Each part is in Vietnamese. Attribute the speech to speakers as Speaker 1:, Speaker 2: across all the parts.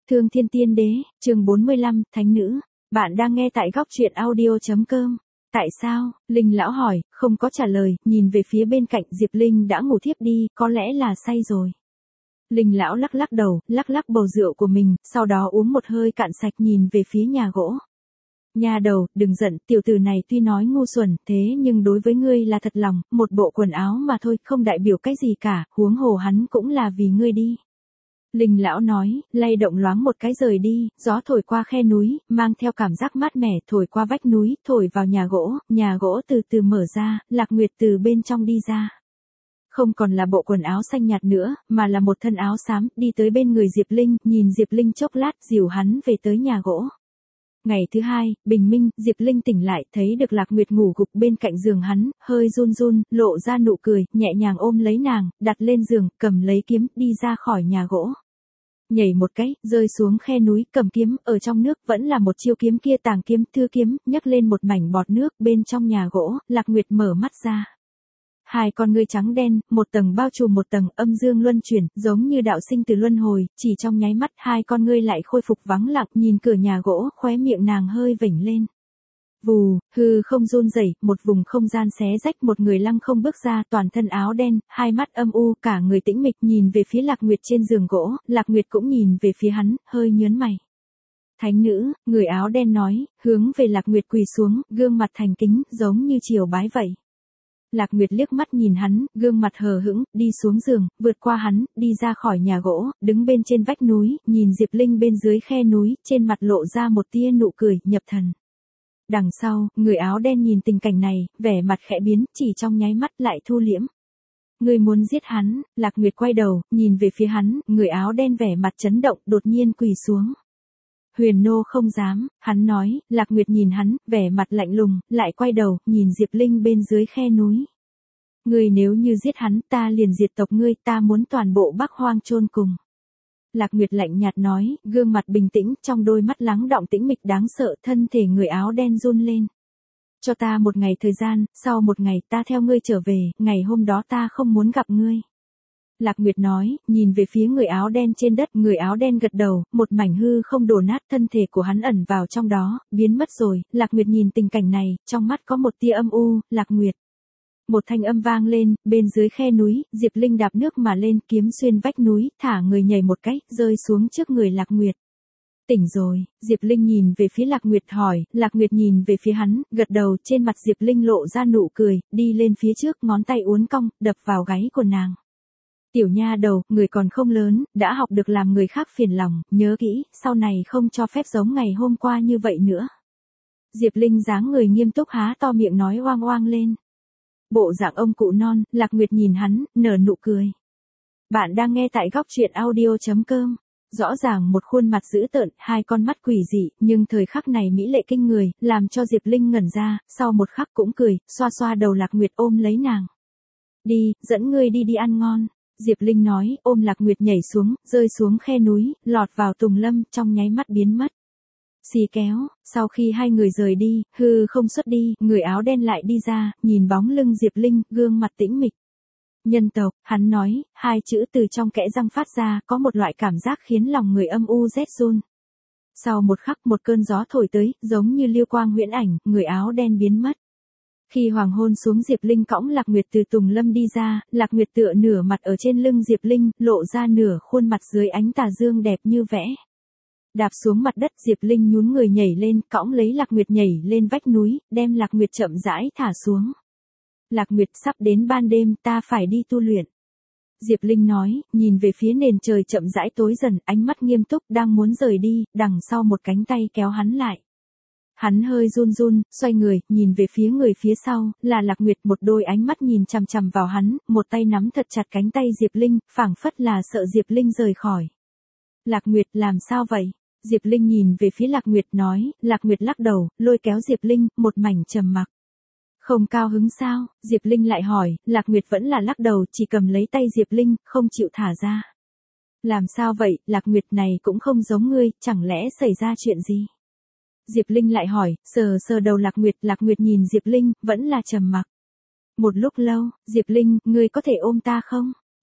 Speaker 1: Thương Thiên Tiên Đế, chương 45, Thánh Nữ. Bạn đang nghe tại góc truyện audio.com. Tại sao? Linh lão hỏi, không có trả lời, nhìn về phía bên cạnh Diệp Linh đã ngủ thiếp đi, có lẽ là say rồi. Linh lão lắc lắc đầu, lắc lắc bầu rượu của mình, sau đó uống một hơi cạn sạch nhìn về phía nhà gỗ. Nha đầu, đừng giận, tiểu tử này tuy nói ngu xuẩn, thế nhưng đối với ngươi là thật lòng, một bộ quần áo mà thôi, không đại biểu cái gì cả, huống hồ hắn cũng là vì ngươi đi. Linh lão nói, lay động loáng một cái rời đi, gió thổi qua khe núi, mang theo cảm giác mát mẻ, thổi qua vách núi, thổi vào nhà gỗ từ từ mở ra, Lạc Nguyệt từ bên trong đi ra. Không còn là bộ quần áo xanh nhạt nữa, mà là một thân áo xám, đi tới bên người Diệp Linh, nhìn Diệp Linh chốc lát, dìu hắn về tới nhà gỗ. Ngày thứ hai, bình minh, Diệp Linh tỉnh lại, thấy được Lạc Nguyệt ngủ gục bên cạnh giường hắn, hơi run run, lộ ra nụ cười, nhẹ nhàng ôm lấy nàng, đặt lên giường, cầm lấy kiếm, đi ra khỏi nhà gỗ. Nhảy một cái, rơi xuống khe núi, cầm kiếm, ở trong nước, vẫn là một chiêu kiếm kia tàng kiếm, thư kiếm, nhấc lên một mảnh bọt nước, bên trong nhà gỗ, Lạc Nguyệt mở mắt ra. Hai con ngươi trắng đen, một tầng bao trùm một tầng, âm dương luân chuyển, giống như đạo sinh từ luân hồi, chỉ trong nháy mắt, hai con ngươi lại khôi phục vắng lặng, nhìn cửa nhà gỗ, khóe miệng nàng hơi vểnh lên. Vù, hư không run rẩy, một vùng không gian xé rách, một người lăng không bước ra, toàn thân áo đen, hai mắt âm u, cả người tĩnh mịch, nhìn về phía Lạc Nguyệt trên giường gỗ, Lạc Nguyệt cũng nhìn về phía hắn, hơi nhướng mày. Thánh nữ, người áo đen nói, hướng về Lạc Nguyệt quỳ xuống, gương mặt thành kính, giống như triều bái vậy. Lạc Nguyệt liếc mắt nhìn hắn, gương mặt hờ hững, đi xuống giường, vượt qua hắn, đi ra khỏi nhà gỗ, đứng bên trên vách núi, nhìn Diệp Linh bên dưới khe núi, trên mặt lộ ra một tia nụ cười, nhập thần. Đằng sau, người áo đen nhìn tình cảnh này, vẻ mặt khẽ biến, chỉ trong nháy mắt lại thu liễm. Ngươi muốn giết hắn, Lạc Nguyệt quay đầu, nhìn về phía hắn, người áo đen vẻ mặt chấn động, đột nhiên quỳ xuống. Huyền nô không dám, hắn nói, Lạc Nguyệt nhìn hắn, vẻ mặt lạnh lùng, lại quay đầu, nhìn Diệp Linh bên dưới khe núi. Ngươi nếu như giết hắn, ta liền diệt tộc ngươi, ta muốn toàn bộ Bắc Hoang chôn cùng. Lạc Nguyệt lạnh nhạt nói, gương mặt bình tĩnh, trong đôi mắt lắng đọng tĩnh mịch đáng sợ, thân thể người áo đen run lên. Cho ta một ngày thời gian, sau một ngày ta theo ngươi trở về, ngày hôm đó ta không muốn gặp ngươi. Lạc Nguyệt nói, nhìn về phía người áo đen trên đất, người áo đen gật đầu, một mảnh hư không đổ nát, thân thể của hắn ẩn vào trong đó, biến mất rồi, Lạc Nguyệt nhìn tình cảnh này, trong mắt có một tia âm u, Lạc Nguyệt. Một thanh âm vang lên, bên dưới khe núi, Diệp Linh đạp nước mà lên, kiếm xuyên vách núi, thả người nhảy một cái, rơi xuống trước người Lạc Nguyệt. Tỉnh rồi, Diệp Linh nhìn về phía Lạc Nguyệt hỏi, Lạc Nguyệt nhìn về phía hắn, gật đầu, trên mặt Diệp Linh lộ ra nụ cười, đi lên phía trước, ngón tay uốn cong, đập vào gáy của nàng. Tiểu nha đầu, người còn không lớn, đã học được làm người khác phiền lòng, nhớ kỹ, sau này không cho phép giống ngày hôm qua như vậy nữa. Diệp Linh dáng người nghiêm túc há to miệng nói oang oang lên. Bộ dạng ông cụ non, Lạc Nguyệt nhìn hắn, nở nụ cười. Bạn đang nghe tại góc truyện audio.com. Rõ ràng một khuôn mặt dữ tợn, hai con mắt quỷ dị, nhưng thời khắc này mỹ lệ kinh người, làm cho Diệp Linh ngẩn ra, sau một khắc cũng cười, xoa xoa đầu Lạc Nguyệt ôm lấy nàng. Đi, dẫn ngươi đi ăn ngon. Diệp Linh nói, ôm Lạc Nguyệt nhảy xuống, rơi xuống khe núi, lọt vào tùng lâm, trong nháy mắt biến mất. Xì kéo, sau khi hai người rời đi, hư không xuất đi, người áo đen lại đi ra, nhìn bóng lưng Diệp Linh, gương mặt tĩnh mịch. Nhân tộc, hắn nói, hai chữ từ trong kẽ răng phát ra, có một loại cảm giác khiến lòng người âm u rét run. Sau một khắc một cơn gió thổi tới, giống như lưu quang huyễn ảnh, người áo đen biến mất. Khi hoàng hôn xuống, Diệp Linh cõng Lạc Nguyệt từ tùng lâm đi ra, Lạc Nguyệt tựa nửa mặt ở trên lưng Diệp Linh, lộ ra nửa khuôn mặt dưới ánh tà dương đẹp như vẽ. Đạp xuống mặt đất, Diệp Linh nhún người nhảy lên, cõng lấy Lạc Nguyệt nhảy lên vách núi, đem Lạc Nguyệt chậm rãi thả xuống. Lạc Nguyệt, sắp đến ban đêm, ta phải đi tu luyện. Diệp Linh nói, nhìn về phía nền trời chậm rãi tối dần, ánh mắt nghiêm túc, đang muốn rời đi, đằng sau một cánh tay kéo hắn lại. Hắn hơi run run, xoay người, nhìn về phía người phía sau, là Lạc Nguyệt, một đôi ánh mắt nhìn chằm chằm vào hắn, một tay nắm thật chặt cánh tay Diệp Linh, phảng phất là sợ Diệp Linh rời khỏi. Lạc Nguyệt, làm sao vậy? Diệp Linh nhìn về phía Lạc Nguyệt nói, Lạc Nguyệt lắc đầu, lôi kéo Diệp Linh, một mảnh trầm mặc. Không cao hứng sao? Diệp Linh lại hỏi, Lạc Nguyệt vẫn là lắc đầu, chỉ cầm lấy tay Diệp Linh, không chịu thả ra. Làm sao vậy, Lạc Nguyệt này cũng không giống ngươi, chẳng lẽ xảy ra chuyện gì? Diệp Linh lại hỏi, sờ đầu Lạc Nguyệt nhìn Diệp Linh, vẫn là trầm mặc. Một lúc lâu, Diệp Linh, ngươi có thể ôm ta không?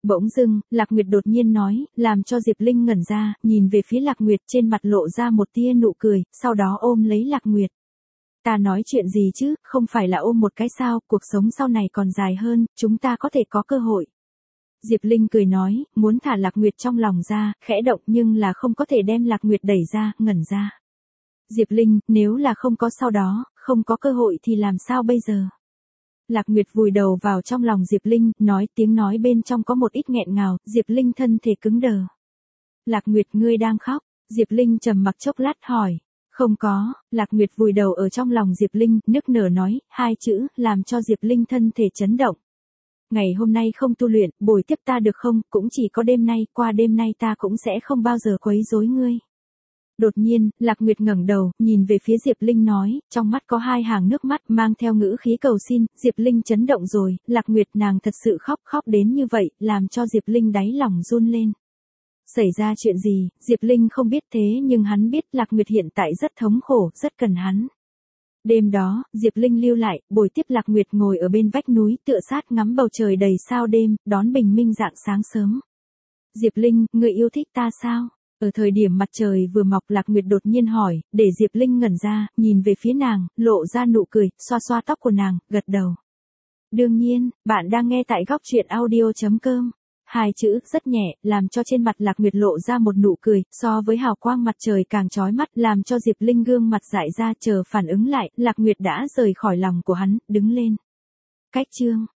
Speaker 1: Bỗng dưng, Lạc Nguyệt đột nhiên nói, làm cho Diệp Linh ngẩn ra, nhìn về phía Lạc Nguyệt trên mặt lộ ra một tia nụ cười, sau đó ôm lấy Lạc Nguyệt. Ta nói chuyện gì chứ, không phải là ôm một cái sao, cuộc sống sau này còn dài hơn, chúng ta có thể có cơ hội. Diệp Linh cười nói, muốn thả Lạc Nguyệt trong lòng ra, khẽ động nhưng là không có thể đem Lạc Nguyệt đẩy ra, ngẩn ra. Diệp Linh, nếu là không có sau đó, không có cơ hội thì làm sao bây giờ? Lạc Nguyệt vùi đầu vào trong lòng Diệp Linh, nói tiếng nói bên trong có một ít nghẹn ngào, Diệp Linh thân thể cứng đờ. Lạc Nguyệt ngươi đang khóc, Diệp Linh trầm mặc chốc lát hỏi. Không có, Lạc Nguyệt vùi đầu ở trong lòng Diệp Linh, nức nở nói, hai chữ, làm cho Diệp Linh thân thể chấn động. Ngày hôm nay không tu luyện, bồi tiếp ta được không, cũng chỉ có đêm nay, qua đêm nay ta cũng sẽ không bao giờ quấy rối ngươi. Đột nhiên, Lạc Nguyệt ngẩng đầu, nhìn về phía Diệp Linh nói, trong mắt có hai hàng nước mắt mang theo ngữ khí cầu xin, Diệp Linh chấn động rồi, Lạc Nguyệt nàng thật sự khóc đến như vậy, làm cho Diệp Linh đáy lòng run lên. Xảy ra chuyện gì, Diệp Linh không biết thế nhưng hắn biết Lạc Nguyệt hiện tại rất thống khổ, rất cần hắn. Đêm đó, Diệp Linh lưu lại, bồi tiếp Lạc Nguyệt ngồi ở bên vách núi tựa sát ngắm bầu trời đầy sao đêm, đón bình minh rạng sáng sớm. Diệp Linh, người yêu thích ta sao? Ở thời điểm mặt trời vừa mọc Lạc Nguyệt đột nhiên hỏi, để Diệp Linh ngẩn ra, nhìn về phía nàng, lộ ra nụ cười, xoa xoa tóc của nàng, gật đầu. Đương nhiên, bạn đang nghe tại góc truyện audio.com. Hai chữ rất nhẹ, làm cho trên mặt Lạc Nguyệt lộ ra một nụ cười, so với hào quang mặt trời càng chói mắt, làm cho Diệp Linh gương mặt dại ra chờ phản ứng lại, Lạc Nguyệt đã rời khỏi lòng của hắn, đứng lên. Cách chương